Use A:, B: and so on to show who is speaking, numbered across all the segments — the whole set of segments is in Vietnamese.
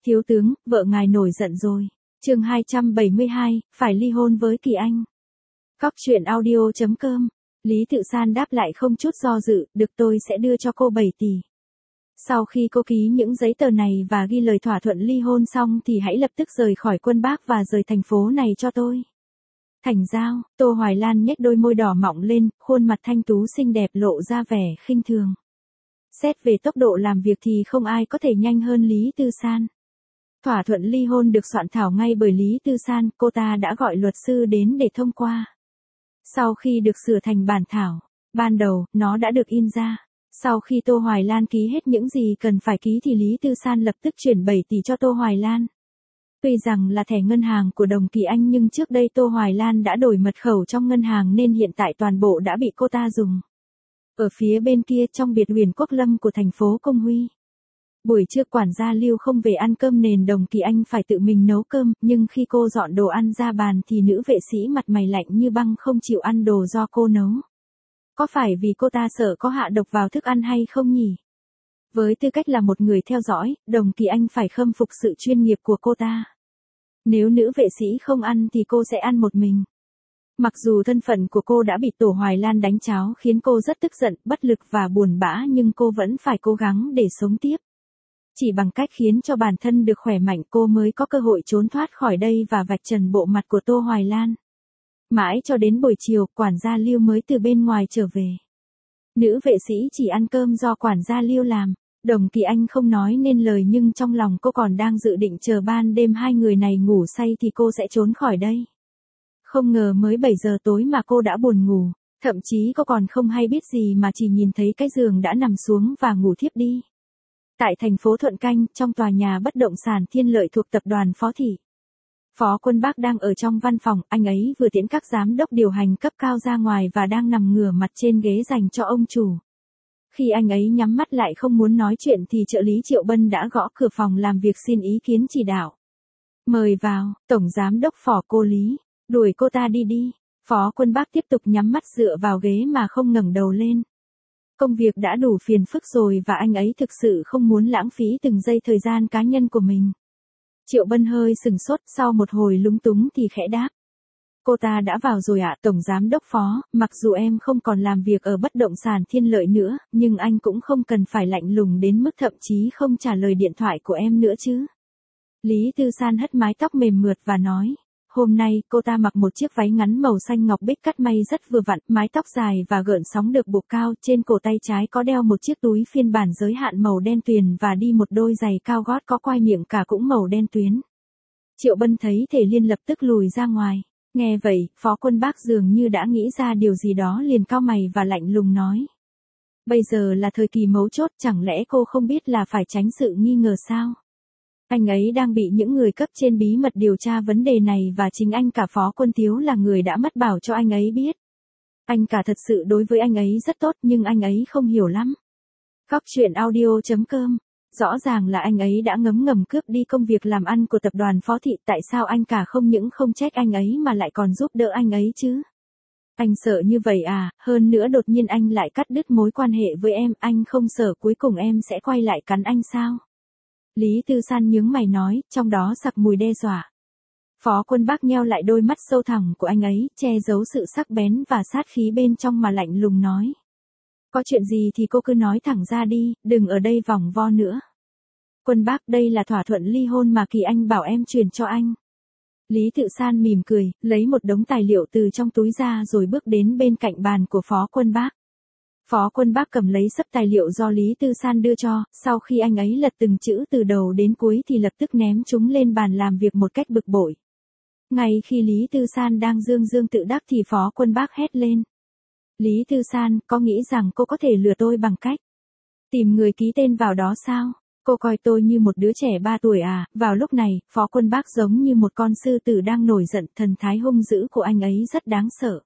A: Thiếu tướng, vợ ngài nổi giận rồi. Chương 272, phải ly hôn với Kỳ Anh. Cóc truyện audio.com. Lý Tự San đáp lại không chút do dự, được, tôi sẽ đưa cho cô 7 tỷ. Sau khi cô ký những giấy tờ này và ghi lời thỏa thuận ly hôn xong thì hãy lập tức rời khỏi Quân Bác và rời thành phố này cho tôi. Thành giao, Tô Hoài Lan nhếch đôi môi đỏ mọng lên, khuôn mặt thanh tú xinh đẹp lộ ra vẻ khinh thường. Xét về tốc độ làm việc thì không ai có thể nhanh hơn Lý Tư San. Thỏa thuận ly hôn được soạn thảo ngay bởi Lý Tư San, cô ta đã gọi luật sư đến để thông qua. Sau khi được sửa thành bản thảo, ban đầu, nó đã được in ra. Sau khi Tô Hoài Lan ký hết những gì cần phải ký thì Lý Tư San lập tức chuyển 7 tỷ cho Tô Hoài Lan. Tuy rằng là thẻ ngân hàng của Đồng Kỳ Anh nhưng trước đây Tô Hoài Lan đã đổi mật khẩu trong ngân hàng nên hiện tại toàn bộ đã bị cô ta dùng. Ở phía bên kia trong biệt Huyền Quốc Lâm của thành phố Công Huy. Buổi trưa quản gia Lưu không về ăn cơm nên Đồng Kỳ Anh phải tự mình nấu cơm, nhưng khi cô dọn đồ ăn ra bàn thì nữ vệ sĩ mặt mày lạnh như băng không chịu ăn đồ do cô nấu. Có phải vì cô ta sợ có hạ độc vào thức ăn hay không nhỉ? Với tư cách là một người theo dõi, Đồng Kỳ Anh phải khâm phục sự chuyên nghiệp của cô ta. Nếu nữ vệ sĩ không ăn thì cô sẽ ăn một mình. Mặc dù thân phận của cô đã bị Tô Hoài Lan đánh tráo khiến cô rất tức giận, bất lực và buồn bã nhưng cô vẫn phải cố gắng để sống tiếp. Chỉ bằng cách khiến cho bản thân được khỏe mạnh cô mới có cơ hội trốn thoát khỏi đây và vạch trần bộ mặt của Tô Hoài Lan. Mãi cho đến buổi chiều, quản gia Lưu mới từ bên ngoài trở về. Nữ vệ sĩ chỉ ăn cơm do quản gia Lưu làm. Đồng Kỳ Anh không nói nên lời nhưng trong lòng cô còn đang dự định chờ ban đêm hai người này ngủ say thì cô sẽ trốn khỏi đây. Không ngờ mới 7 giờ tối mà cô đã buồn ngủ, thậm chí cô còn không hay biết gì mà chỉ nhìn thấy cái giường đã nằm xuống và ngủ thiếp đi. Tại thành phố Thuận Canh, trong tòa nhà bất động sản Thiên Lợi thuộc tập đoàn Phó Thị. Phó Quân Bác đang ở trong văn phòng, anh ấy vừa tiễn các giám đốc điều hành cấp cao ra ngoài và đang nằm ngửa mặt trên ghế dành cho ông chủ. Khi anh ấy nhắm mắt lại không muốn nói chuyện thì trợ lý Triệu Bân đã gõ cửa phòng làm việc xin ý kiến chỉ đạo. Mời vào, Tổng Giám đốc Phó cô Lý, đuổi cô ta đi đi. Phó Quân Bác tiếp tục nhắm mắt dựa vào ghế mà không ngẩng đầu lên. Công việc đã đủ phiền phức rồi và anh ấy thực sự không muốn lãng phí từng giây thời gian cá nhân của mình. Triệu Bân hơi sừng sốt, sau một hồi lúng túng thì khẽ đáp. Cô ta đã vào rồi ạ, Tổng Giám đốc Phó, mặc dù em không còn làm việc ở bất động sản Thiên Lợi nữa, nhưng anh cũng không cần phải lạnh lùng đến mức thậm chí không trả lời điện thoại của em nữa chứ. Lý Tư San hất mái tóc mềm mượt và nói. Hôm nay, cô ta mặc một chiếc váy ngắn màu xanh ngọc bích cắt may rất vừa vặn, mái tóc dài và gợn sóng được buộc cao, trên cổ tay trái có đeo một chiếc túi phiên bản giới hạn màu đen tuyền và đi một đôi giày cao gót có quai miệng cả cũng màu đen tuyến. Triệu Bân thấy Thể Liên lập tức lùi ra ngoài. Nghe vậy, Phó Quân Bác dường như đã nghĩ ra điều gì đó liền cau mày và lạnh lùng nói. Bây giờ là thời kỳ mấu chốt, chẳng lẽ cô không biết là phải tránh sự nghi ngờ sao? Anh ấy đang bị những người cấp trên bí mật điều tra vấn đề này và chính anh cả Phó Quân Thiếu là người đã mách bảo cho anh ấy biết. Anh cả thật sự đối với anh ấy rất tốt nhưng anh ấy không hiểu lắm. Cóc truyện audio.com. Rõ ràng là anh ấy đã ngấm ngầm cướp đi công việc làm ăn của tập đoàn Phó Thị, tại sao anh cả không những không trách anh ấy mà lại còn giúp đỡ anh ấy chứ? Anh sợ như vậy à, hơn nữa đột nhiên anh lại cắt đứt mối quan hệ với em, anh không sợ cuối cùng em sẽ quay lại cắn anh sao? Lý Tư San nhướng mày nói, trong đó sặc mùi đe dọa. Phó Quân Bác nheo lại đôi mắt sâu thẳm của anh ấy, che giấu sự sắc bén và sát khí bên trong mà lạnh lùng nói. Có chuyện gì thì cô cứ nói thẳng ra đi, đừng ở đây vòng vo nữa. Quân Bác, đây là thỏa thuận ly hôn mà Kỳ Anh bảo em truyền cho anh. Lý Tự San mỉm cười, lấy một đống tài liệu từ trong túi ra rồi bước đến bên cạnh bàn của Phó Quân Bác. Phó Quân Bác cầm lấy xấp tài liệu do Lý Tư San đưa cho, sau khi anh ấy lật từng chữ từ đầu đến cuối thì lập tức ném chúng lên bàn làm việc một cách bực bội. Ngay khi Lý Tư San đang dương dương tự đắc thì Phó Quân Bác hét lên. Lý Tư San, có nghĩ rằng cô có thể lừa tôi bằng cách tìm người ký tên vào đó sao? Cô coi tôi như một đứa trẻ 3 tuổi à? Vào lúc này, Phó Quân Bác giống như một con sư tử đang nổi giận, thần thái hung dữ của anh ấy rất đáng sợ.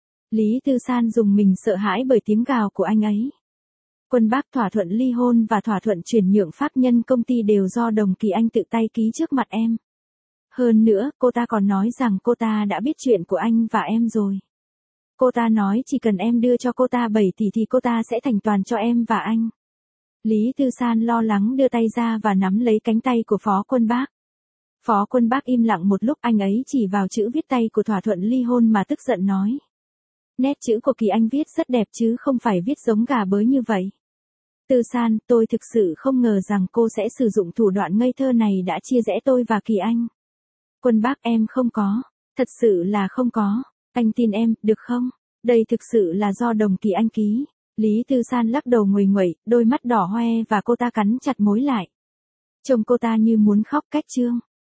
A: Lý Tư San dùng mình sợ hãi bởi tiếng gào của anh ấy. Quân Bác, thỏa thuận ly hôn và thỏa thuận chuyển nhượng pháp nhân công ty đều do Đồng Kỳ Anh tự tay ký trước mặt em. Hơn nữa, cô ta còn nói rằng cô ta đã biết chuyện của anh và em rồi. Cô ta nói chỉ cần em đưa cho cô ta 7 tỷ thì cô ta sẽ thành toàn cho em và anh. Lý Tư San lo lắng đưa tay ra và nắm lấy cánh tay của Phó Quân Bác. Phó Quân Bác im lặng một lúc, anh ấy chỉ vào chữ viết tay của thỏa thuận ly hôn mà tức giận nói. Nét chữ của Kỳ Anh viết rất đẹp chứ không phải viết giống gà bới như vậy. Tư San, tôi thực sự không ngờ rằng cô sẽ sử dụng thủ đoạn ngây thơ này đã chia rẽ tôi và Kỳ Anh. Quân Bác, em không có. Thật sự là không có. Anh tin em, được không? Đây thực sự là do đồng Kỳ Anh ký. Lý Tư San lắc đầu nguầy nguậy, đôi mắt đỏ hoe và cô ta cắn chặt môi lại. Trông cô ta như muốn khóc cách trương.